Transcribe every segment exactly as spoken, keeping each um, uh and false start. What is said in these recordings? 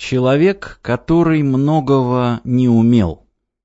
Человек, который многого не умел.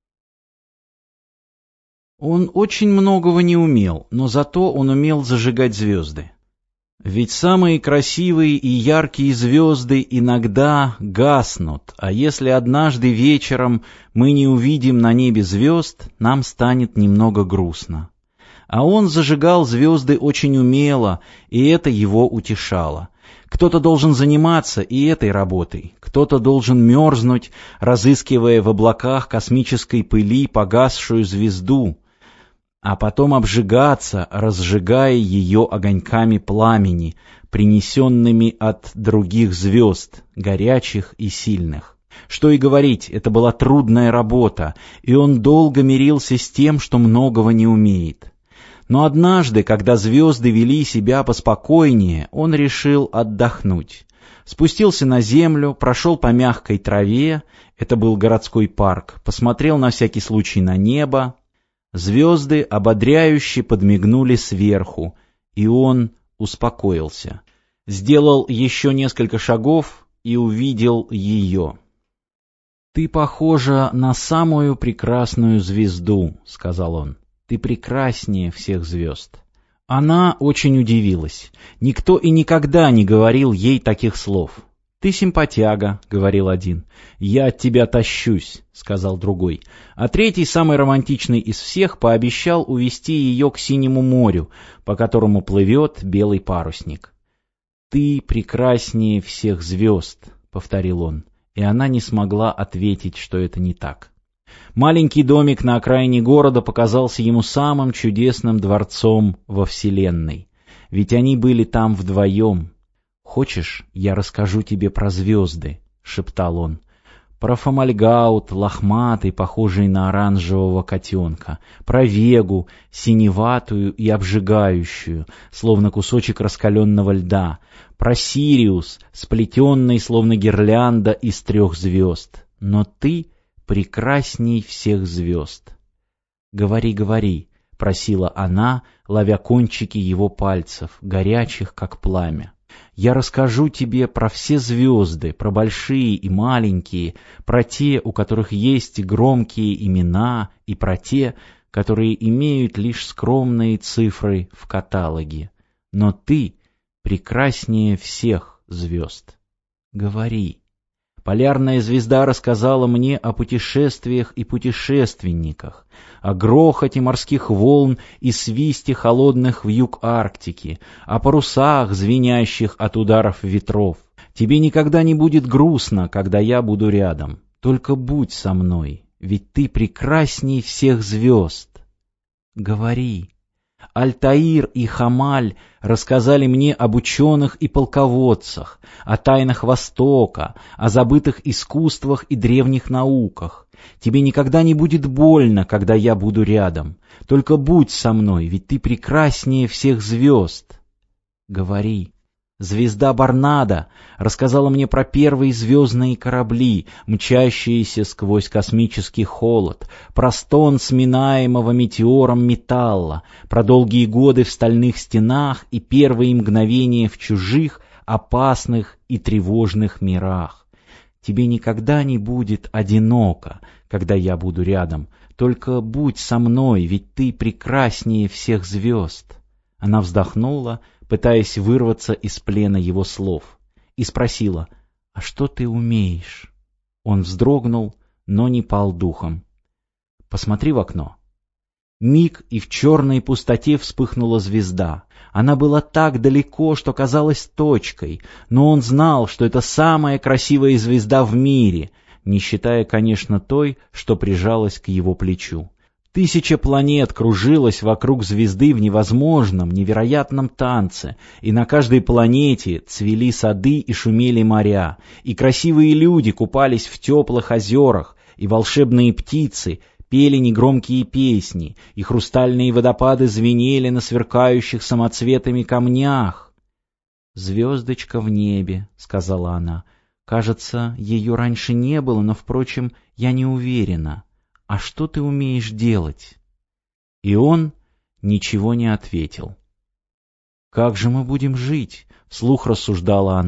Он очень многого не умел, но зато он умел зажигать звезды. Ведь самые красивые и яркие звезды иногда гаснут, а если однажды вечером мы не увидим на небе звезд, нам станет немного грустно. А он зажигал звезды очень умело, и это его утешало. Кто-то должен заниматься и этой работой, кто-то должен мерзнуть, разыскивая в облаках космической пыли погасшую звезду, а потом обжигаться, разжигая ее огоньками пламени, принесенными от других звезд, горячих и сильных. Что и говорить, это была трудная работа, и он долго мирился с тем, что многого не умеет. Но однажды, когда звезды вели себя поспокойнее, он решил отдохнуть. Спустился на землю, прошел по мягкой траве, это был городской парк, посмотрел на всякий случай на небо. Звезды ободряюще подмигнули сверху, и он успокоился. Сделал еще несколько шагов и увидел ее. «Ты похожа на самую прекрасную звезду», — сказал он. «Ты прекраснее всех звезд». Она очень удивилась. Никто и никогда не говорил ей таких слов. «Ты симпатяга», — говорил один. «Я от тебя тащусь», — сказал другой. А третий, самый романтичный из всех, пообещал увести ее к синему морю, по которому плывет белый парусник. «Ты прекраснее всех звезд», — повторил он, и она не смогла ответить, что это не так. Маленький домик на окраине города показался ему самым чудесным дворцом во Вселенной. Ведь они были там вдвоем. «Хочешь, я расскажу тебе про звезды?» — шептал он. «Про Фомальгаут, лохматый, похожий на оранжевого котенка, про Вегу, синеватую и обжигающую, словно кусочек раскаленного льда, про Сириус, сплетенный, словно гирлянда из трех звезд. Но ты прекрасней всех звезд». «Говори, говори», — просила она, ловя кончики его пальцев, горячих, как пламя. «Я расскажу тебе про все звезды, про большие и маленькие, про те, у которых есть громкие имена, и про те, которые имеют лишь скромные цифры в каталоге. Но ты прекраснее всех звезд. Говори». Полярная звезда рассказала мне о путешествиях и путешественниках, о грохоте морских волн и свисте холодных вьюг Арктики, о парусах, звенящих от ударов ветров. Тебе никогда не будет грустно, когда я буду рядом. Только будь со мной, ведь ты прекрасней всех звезд. Говори. Альтаир и Хамаль рассказали мне об ученых и полководцах, о тайнах Востока, о забытых искусствах и древних науках. Тебе никогда не будет больно, когда я буду рядом. Только будь со мной, ведь ты прекраснее всех звезд. Говори. Звезда Барнада рассказала мне про первые звездные корабли, мчащиеся сквозь космический холод, про стон сминаемого метеором металла, про долгие годы в стальных стенах и первые мгновения в чужих, опасных и тревожных мирах. Тебе никогда не будет одиноко, когда я буду рядом. Только будь со мной, ведь ты прекраснее всех звезд. Она вздохнула, пытаясь вырваться из плена его слов, и спросила: «А что ты умеешь?» Он вздрогнул, но не пал духом. «Посмотри в окно». Миг, и в черной пустоте вспыхнула звезда. Она была так далеко, что казалась точкой, но он знал, что это самая красивая звезда в мире, не считая, конечно, той, что прижалась к его плечу. Тысяча планет кружилась вокруг звезды в невозможном, невероятном танце, и на каждой планете цвели сады и шумели моря, и красивые люди купались в теплых озерах, и волшебные птицы пели негромкие песни, и хрустальные водопады звенели на сверкающих самоцветами камнях. «Звездочка в небе», — сказала она. «Кажется, ее раньше не было, но, впрочем, я не уверена. А что ты умеешь делать?» И он ничего не ответил. «Как же мы будем жить?» — вслух рассуждала она.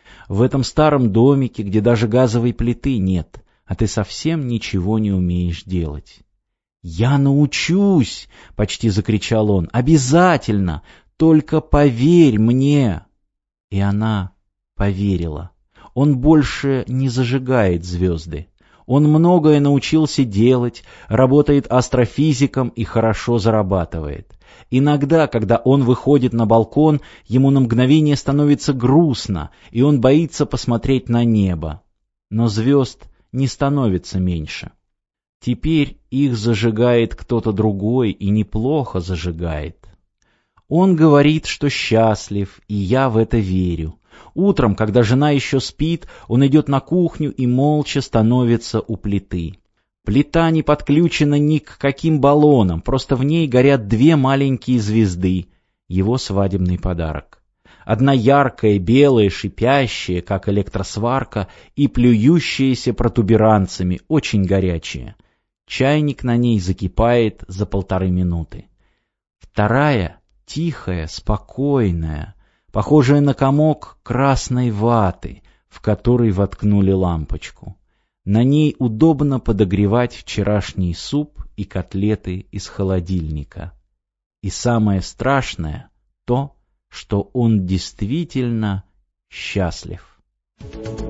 В этом старом домике, где даже газовой плиты нет, а ты совсем ничего не умеешь делать. «Я научусь!» — почти закричал он. «Обязательно! Только поверь мне!» И она поверила. Он больше не зажигает звезды. Он многое научился делать, работает астрофизиком и хорошо зарабатывает. Иногда, когда он выходит на балкон, ему на мгновение становится грустно, и он боится посмотреть на небо. Но звезд не становится меньше. Теперь их зажигает кто-то другой, и неплохо зажигает. Он говорит, что счастлив, и я в это верю. Утром, когда жена еще спит, он идет на кухню и молча становится у плиты. Плита не подключена ни к каким баллонам, просто в ней горят две маленькие звезды, его свадебный подарок. Одна яркая, белая, шипящая, как электросварка, и плюющаяся протуберанцами, очень горячая. Чайник на ней закипает за полторы минуты. Вторая — тихая, спокойная, похожая на комок красной ваты, в который воткнули лампочку. На ней удобно подогревать вчерашний суп и котлеты из холодильника. И самое страшное — то, что он действительно счастлив.